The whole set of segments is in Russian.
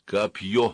Копье.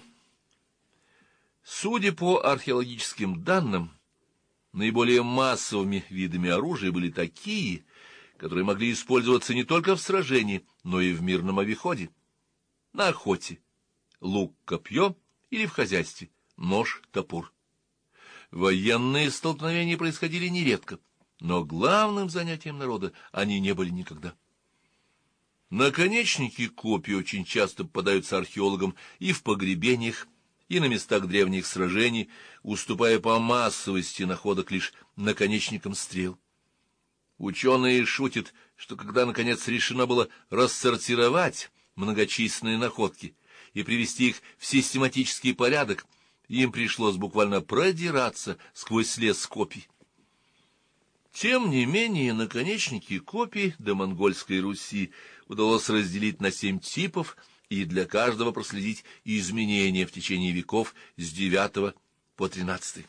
Судя по археологическим данным, наиболее массовыми видами оружия были такие, которые могли использоваться не только в сражении, но и в мирном обиходе. На охоте лук-копье или в хозяйстве нож-топор. Военные столкновения происходили нередко, но главным занятием народа они не были никогда. Наконечники копий очень часто попадаются археологам и в погребениях, и на местах древних сражений, уступая по массовости находок лишь наконечникам стрел. Ученые шутят, что когда, наконец, решено было рассортировать многочисленные находки и привести их в систематический порядок, им пришлось буквально продираться сквозь лес копий. Тем не менее, наконечники копий до монгольской Руси удалось разделить на 7 типов и для каждого проследить изменения в течение веков с IX по XIII.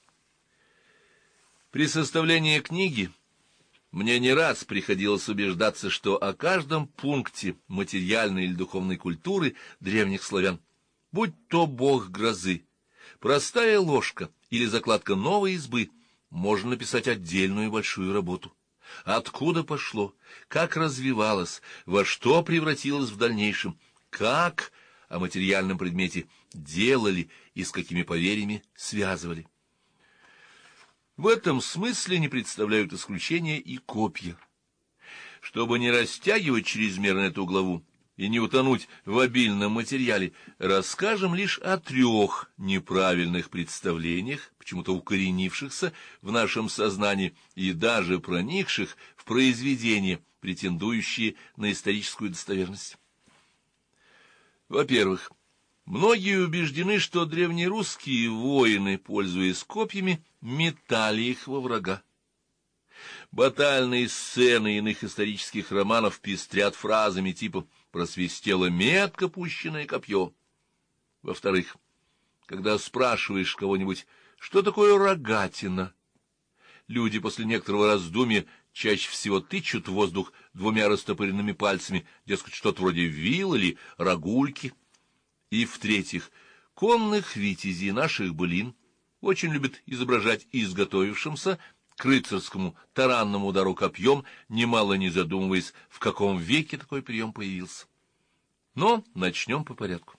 При составлении книги мне не раз приходилось убеждаться, что о каждом пункте материальной или духовной культуры древних славян, будь то бог грозы, простая ложка или закладка новой избы, можно написать отдельную большую работу. Откуда пошло, как развивалось, во что превратилось в дальнейшем, как о материальном предмете делали и с какими поверьями связывали. В этом смысле не представляют исключения и копья. Чтобы не растягивать чрезмерно эту главу и не утонуть в обильном материале, расскажем лишь о 3 неправильных представлениях, почему-то укоренившихся в нашем сознании и даже проникших в произведения, претендующие на историческую достоверность. Во-первых, многие убеждены, что древнерусские воины, пользуясь копьями, метали их во врага. Батальные сцены иных исторических романов пестрят фразами типа «просвистело метко пущенное копье». Во-вторых, когда спрашиваешь кого-нибудь, что такое рогатина, люди после некоторого раздумья чаще всего тычут в воздух 2 растопыренными пальцами, дескать, что-то вроде вил или рогульки. И в-третьих, конных витязей наших былин очень любят изображать изготовившимся к рыцарскому таранному удару копьем, немало не задумываясь, в каком веке такой прием появился. Но начнем по порядку.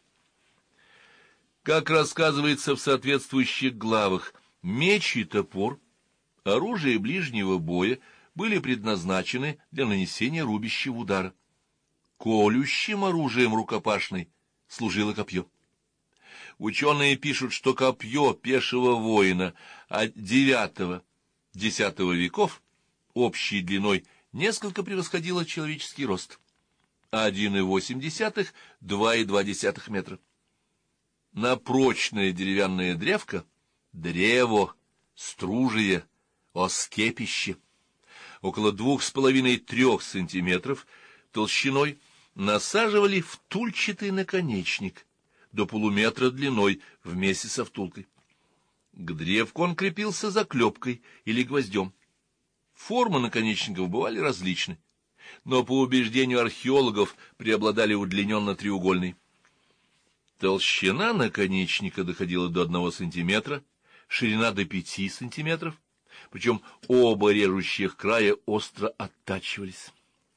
Как рассказывается в соответствующих главах, меч и топор, оружие ближнего боя, были предназначены для нанесения рубящего удара. Колющим оружием рукопашной служило копье. Ученые пишут, что копье пешего воина от IX-X веков общей длиной несколько превосходило человеческий рост. 1,8–2,2 метра. На прочное деревянное древко, древо, стружие, оскепище, около 2,5–3 сантиметров толщиной, насаживали втульчатый наконечник до полуметра длиной вместе со втулкой. К древку он крепился заклепкой или гвоздем. Формы наконечников бывали различны, но по убеждению археологов преобладали удлиненно-треугольные. Толщина наконечника доходила до 1 сантиметра, ширина до 5 сантиметров, причем оба режущих края остро оттачивались.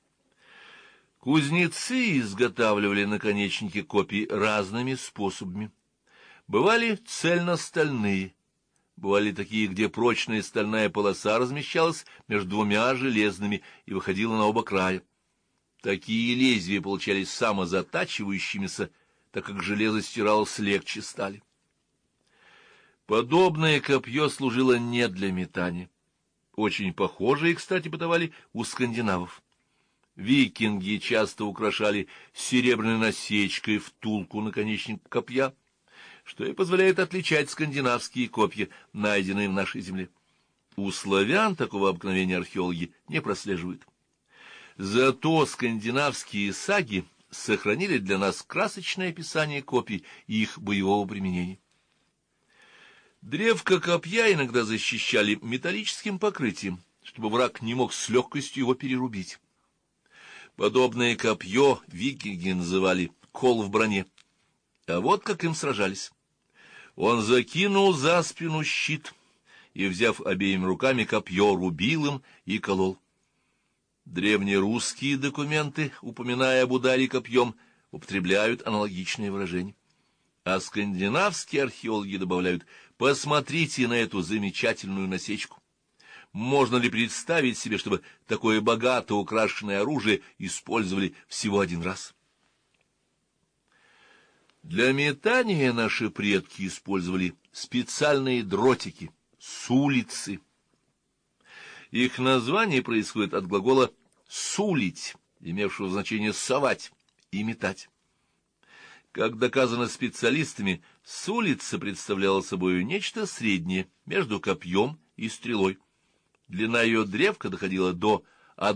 Кузнецы изготавливали наконечники копий разными способами. Бывали цельностальные, бывали такие, где прочная стальная полоса размещалась между 2 железными и выходила на оба края. Такие лезвия получались самозатачивающимися, так как железо стиралось легче стали. Подобное копье служило не для метания. Очень похожие, кстати, бытовали у скандинавов. Викинги часто украшали серебряной насечкой втулку наконечник копья, что и позволяет отличать скандинавские копья, найденные в нашей земле. У славян такого обыкновения археологи не прослеживают. Зато скандинавские саги сохранили для нас красочное описание копий и их боевого применения. Древко копья иногда защищали металлическим покрытием, чтобы враг не мог с легкостью его перерубить. Подобное копье викинги называли кол в броне. А вот как им сражались. Он закинул за спину щит и, взяв обеими руками копье, рубил им и колол. Древнерусские документы, упоминая об ударе копьем, употребляют аналогичные выражения. А скандинавские археологи добавляют: «Посмотрите на эту замечательную насечку». Можно ли представить себе, чтобы такое богато украшенное оружие использовали всего один раз? Для метания наши предки использовали специальные дротики, сулицы. Их название происходит от глагола «сулить», имевшего значение «совать» и «метать». Как доказано специалистами, сулица представляла собой нечто среднее между копьем и стрелой. Длина ее древка доходила до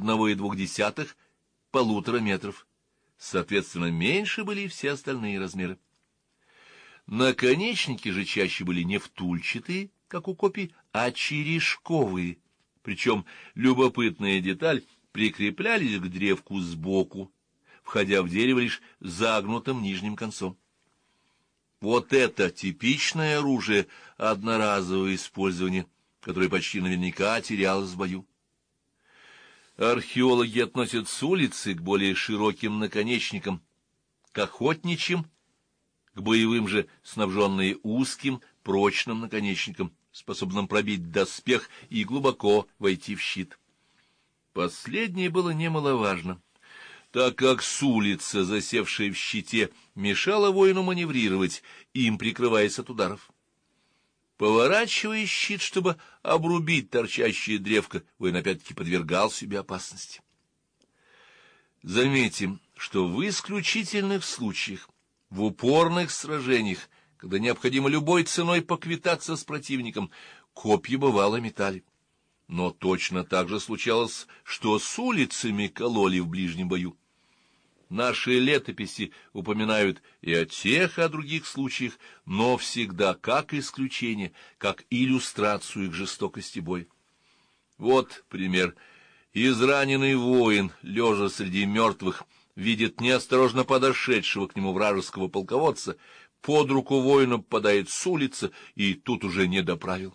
1,2–1,5 метров. Соответственно, меньше были и все остальные размеры. Наконечники же чаще были не втульчатые, как у копий, а черешковые. Причем любопытная деталь — прикреплялись к древку сбоку, входя в дерево лишь загнутым нижним концом. Вот это типичное оружие одноразового использования, которое почти наверняка терялось в бою. Археологи относят с улицы к более широким наконечникам, к охотничьим, к боевым же снабженные узким, прочным наконечником, способным пробить доспех и глубоко войти в щит. Последнее было немаловажно, так как сулица, засевшая в щите, мешала воину маневрировать, им прикрываясь от ударов. Поворачивая щит, чтобы обрубить торчащее древко, воин опять-таки подвергал себе опасности. Заметим, что в исключительных случаях, в упорных сражениях, когда необходимо любой ценой поквитаться с противником, копья бывало метали. Но точно так же случалось, что с улицами кололи в ближнем бою. Наши летописи упоминают и о тех, и о других случаях, но всегда как исключение, как иллюстрацию к жестокости боя. Вот пример. Израненный воин, лежа среди мертвых, видит неосторожно подошедшего к нему вражеского полководца, под руку воину попадает с улицы, и тут уже не доправил.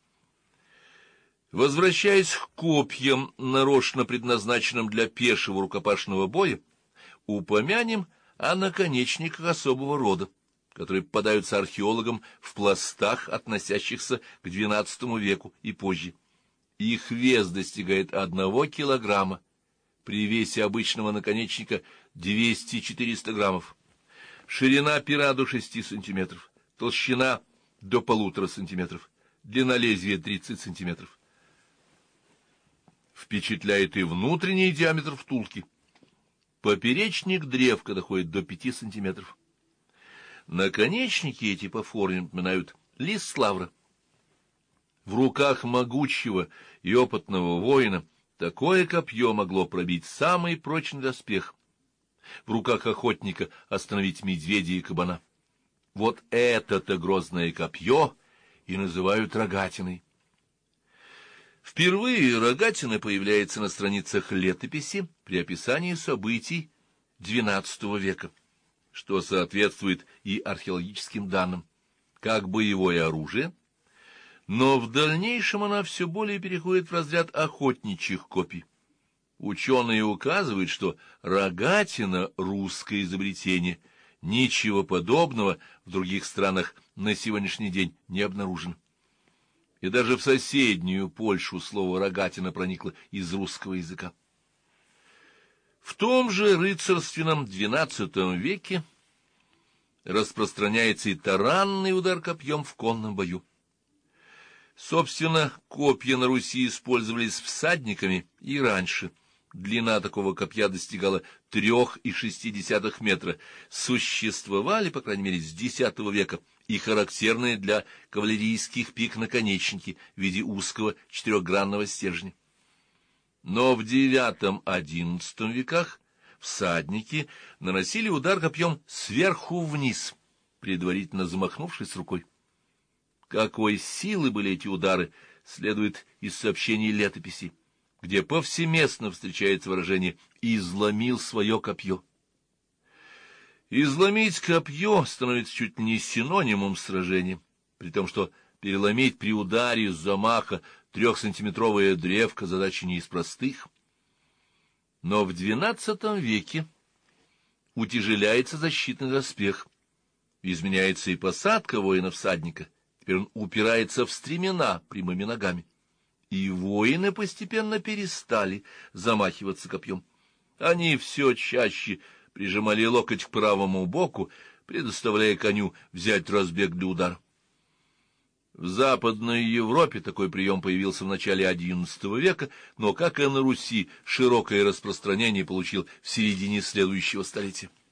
Возвращаясь к копьям, нарочно предназначенным для пешего рукопашного боя, упомянем о наконечниках особого рода, которые попадаются археологам в пластах, относящихся к XII веку и позже. Их вес достигает 1 килограмма, при весе обычного наконечника 200–400 граммов. Ширина пера до 6 сантиметров, толщина до 1,5 сантиметров, длина лезвия 30 сантиметров. Впечатляет и внутренний диаметр втулки. Поперечник древка доходит до 5 сантиметров. Наконечники эти по форме напоминают лист лавра. В руках могучего и опытного воина такое копье могло пробить самый прочный доспех, в руках охотника остановить медведя и кабана. Вот это-то грозное копье и называют рогатиной. Впервые рогатина появляется на страницах летописи при описании событий XII века, что соответствует и археологическим данным, как боевое оружие, но в дальнейшем она все более переходит в разряд охотничьих копий. Ученые указывают, что рогатина — русское изобретение, ничего подобного в других странах на сегодняшний день не обнаружено. И даже в соседнюю Польшу слово «рогатина» проникло из русского языка. В том же рыцарственном XII веке распространяется и таранный удар копьем в конном бою. Собственно, копья на Руси использовались всадниками и раньше. Длина такого копья достигала 3,6 метра. Существовали, по крайней мере, с X века, и характерные для кавалерийских пик наконечники в виде узкого четырехгранного стержня. Но в IX-XI веках всадники наносили удар копьем сверху вниз, предварительно замахнувшись рукой. Какой силы были эти удары, следует из сообщений летописей, где повсеместно встречается выражение «изломил свое копье». Изломить копье становится чуть не синонимом сражения, при том, что переломить при ударе с замаха 3-сантиметровая древко задача не из простых. Но в XII веке утяжеляется защитный доспех, изменяется и посадка воина-всадника, теперь он упирается в стремена прямыми ногами, и воины постепенно перестали замахиваться копьем. Они все чаще прижимали локоть к правому боку, предоставляя коню взять разбег для удара. В Западной Европе такой прием появился в начале XI века, но, как и на Руси, широкое распространение получил в середине следующего столетия.